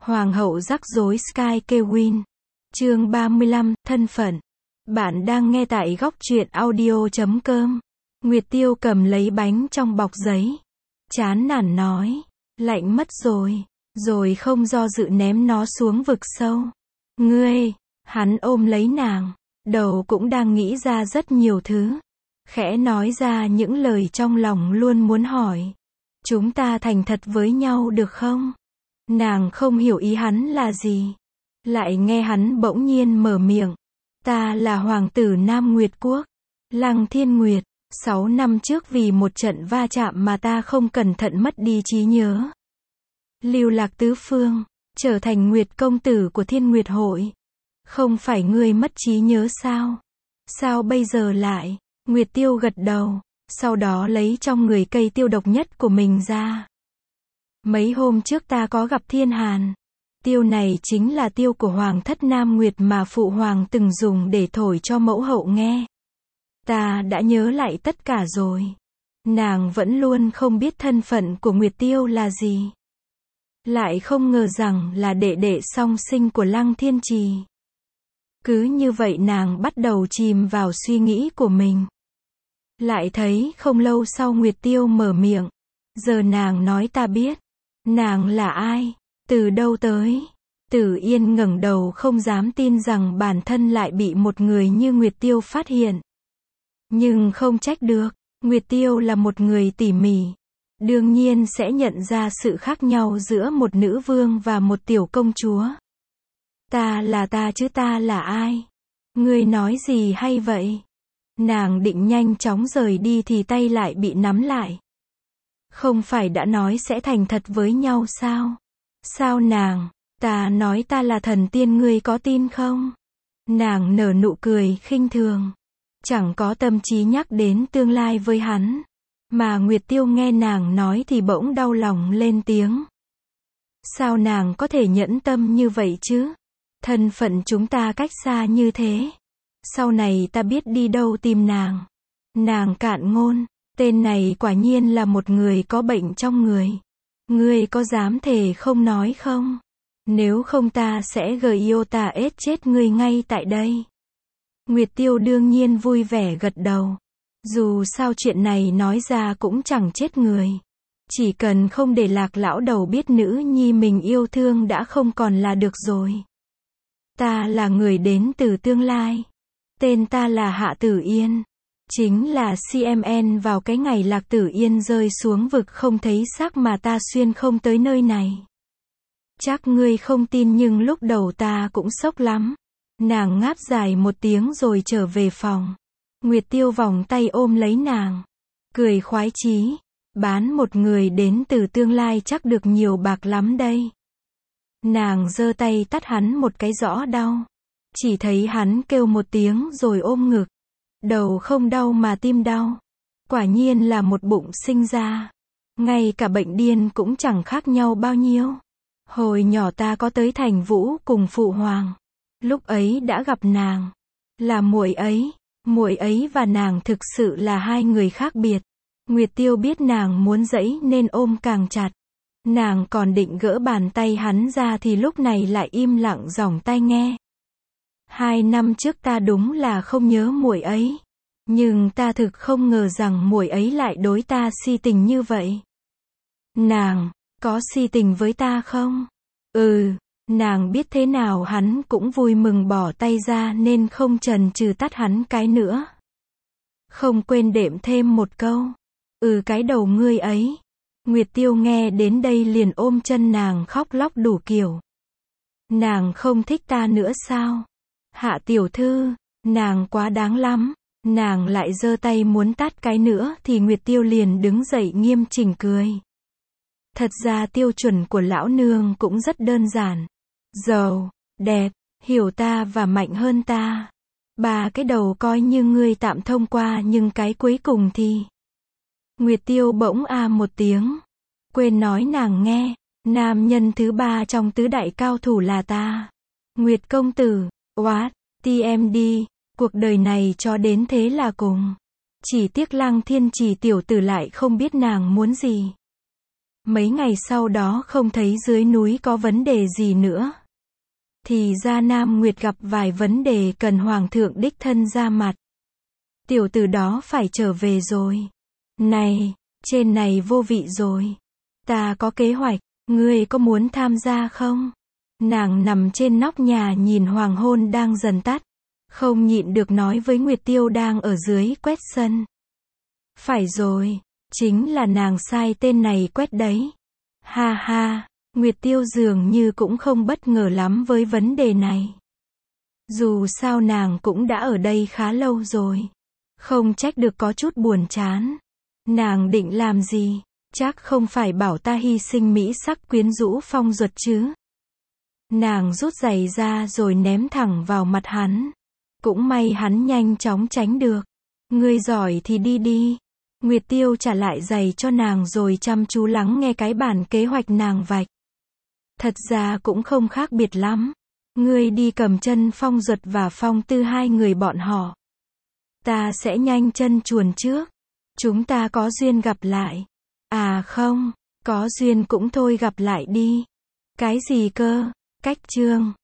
Hoàng hậu rắc rối Sky Kewin. Chương 35, thân phận. Bạn đang nghe tại góc truyện audio.com. Nguyệt Tiêu cầm lấy bánh trong bọc giấy. Chán nản nói. Lạnh mất rồi. Rồi không do dự ném nó xuống vực sâu. Ngươi. Hắn ôm lấy nàng. Đầu cũng đang nghĩ ra rất nhiều thứ. Khẽ nói ra những lời trong lòng luôn muốn hỏi. Chúng ta thành thật với nhau được không? Nàng không hiểu ý hắn là gì. Lại nghe hắn bỗng nhiên mở miệng. Ta là hoàng tử Nam Nguyệt Quốc. Lăng Thiên Nguyệt. 6 năm trước vì một trận va chạm mà ta không cẩn thận mất đi trí nhớ. Lưu lạc tứ phương. Trở thành Nguyệt công tử của Thiên Nguyệt hội. Không phải ngươi mất trí nhớ sao? Sao bây giờ lại? Nguyệt Tiêu gật đầu. Sau đó lấy trong người cây tiêu độc nhất của mình ra. Mấy hôm trước ta có gặp Thiên Hàn. Tiêu này chính là tiêu của Hoàng thất Nam Nguyệt mà Phụ Hoàng từng dùng để thổi cho mẫu hậu nghe. Ta đã nhớ lại tất cả rồi. Nàng vẫn luôn không biết thân phận của Nguyệt Tiêu là gì. Lại không ngờ rằng là đệ đệ song sinh của Lăng Thiên Trì. Cứ như vậy nàng bắt đầu chìm vào suy nghĩ của mình. Lại thấy không lâu sau Nguyệt Tiêu mở miệng. Giờ nàng nói ta biết. Nàng là ai? Từ đâu tới? Tử Yên ngẩng đầu không dám tin rằng bản thân lại bị một người như Nguyệt Tiêu phát hiện. Nhưng không trách được. Nguyệt Tiêu là một người tỉ mỉ. Đương nhiên sẽ nhận ra sự khác nhau giữa một nữ vương và một tiểu công chúa. Ta là ta chứ ta là ai? Ngươi nói gì hay vậy? Nàng định nhanh chóng rời đi thì tay lại bị nắm lại. Không phải đã nói sẽ thành thật với nhau sao? Sao nàng? Ta nói ta là thần tiên ngươi có tin không? Nàng nở nụ cười khinh thường. Chẳng có tâm trí nhắc đến tương lai với hắn. Mà Nguyệt Tiêu nghe nàng nói thì bỗng đau lòng lên tiếng. Sao nàng có thể nhẫn tâm như vậy chứ? Thân phận chúng ta cách xa như thế. Sau này ta biết đi đâu tìm nàng. Nàng cạn ngôn. Tên này quả nhiên là một người có bệnh trong người. Ngươi có dám thề không nói không? Nếu không ta sẽ Iota chết ngươi ngay tại đây. Nguyệt Tiêu đương nhiên vui vẻ gật đầu. Dù sao chuyện này nói ra cũng chẳng chết người. Chỉ cần không để Lạc lão đầu biết nữ nhi mình yêu thương đã không còn là được rồi. Ta là người đến từ tương lai. Tên ta là Hạ Tử Yên. Chính là CMN vào cái ngày Lạc Tử Yên rơi xuống vực không thấy xác mà ta xuyên không tới nơi này. Chắc ngươi không tin nhưng lúc đầu ta cũng sốc lắm. Nàng ngáp dài một tiếng rồi trở về phòng. Nguyệt Tiêu vòng tay ôm lấy nàng. Cười khoái chí. Bán một người đến từ tương lai chắc được nhiều bạc lắm đây. Nàng giơ tay tát hắn một cái rõ đau. Chỉ thấy hắn kêu một tiếng rồi ôm ngực. Đầu không đau mà tim đau. Quả nhiên là một bụng sinh ra. Ngay cả bệnh điên cũng chẳng khác nhau bao nhiêu. Hồi nhỏ ta có tới Thành Vũ cùng Phụ Hoàng. Lúc ấy đã gặp nàng. Là muội ấy và nàng thực sự là hai người khác biệt. Nguyệt Tiêu biết nàng muốn dẫy nên ôm càng chặt. Nàng còn định gỡ bàn tay hắn ra thì lúc này lại im lặng dòng tai nghe. 2 năm trước ta đúng là không nhớ muội ấy. Nhưng ta thực không ngờ rằng muội ấy lại đối ta si tình như vậy. Nàng, có si tình với ta không? Nàng biết thế nào hắn cũng vui mừng bỏ tay ra nên không chần chừ tát hắn cái nữa. Không quên đệm thêm một câu. Cái đầu ngươi ấy. Nguyệt Tiêu nghe đến đây liền ôm chân nàng khóc lóc đủ kiểu. Nàng không thích ta nữa sao? Hạ tiểu thư, nàng quá đáng lắm. Nàng lại giơ tay muốn tát cái nữa thì Nguyệt Tiêu liền đứng dậy nghiêm chỉnh cười. Thật ra tiêu chuẩn của lão nương cũng rất đơn giản. Giàu, đẹp, hiểu ta và mạnh hơn ta. 3 cái đầu coi như ngươi tạm thông qua nhưng cái cuối cùng thì... Nguyệt Tiêu bỗng một tiếng. Quên nói nàng nghe. Nam nhân thứ 3 trong tứ đại cao thủ là ta. Nguyệt công tử. What? TMD. Cuộc đời này cho đến thế là cùng. Chỉ tiếc Lăng Thiên Trì tiểu tử lại không biết nàng muốn gì. Mấy ngày sau đó không thấy dưới núi có vấn đề gì nữa. Thì ra Nam Nguyệt gặp vài vấn đề cần Hoàng thượng đích thân ra mặt. Tiểu tử đó phải trở về rồi. Này, trên này vô vị rồi. Ta có kế hoạch, ngươi có muốn tham gia không? Nàng nằm trên nóc nhà nhìn hoàng hôn đang dần tắt. Không nhịn được nói với Nguyệt Tiêu đang ở dưới quét sân. Phải rồi, chính là nàng sai tên này quét đấy. Ha ha, Nguyệt Tiêu dường như cũng không bất ngờ lắm với vấn đề này. Dù sao nàng cũng đã ở đây khá lâu rồi. Không trách được có chút buồn chán. Nàng định làm gì? Chắc không phải bảo ta hy sinh mỹ sắc quyến rũ Phong Duật chứ. Nàng rút giày ra rồi ném thẳng vào mặt hắn. Cũng may hắn nhanh chóng tránh được. Ngươi giỏi thì đi đi. Nguyệt Tiêu trả lại giày cho nàng rồi chăm chú lắng nghe cái bản kế hoạch nàng vạch. Thật ra cũng không khác biệt lắm. Ngươi đi cầm chân Phong Duật và Phong Tư hai người bọn họ. Ta sẽ nhanh chân chuồn trước. Chúng ta có duyên gặp lại. À không, có duyên cũng thôi gặp lại đi. Cái gì cơ? Cách chương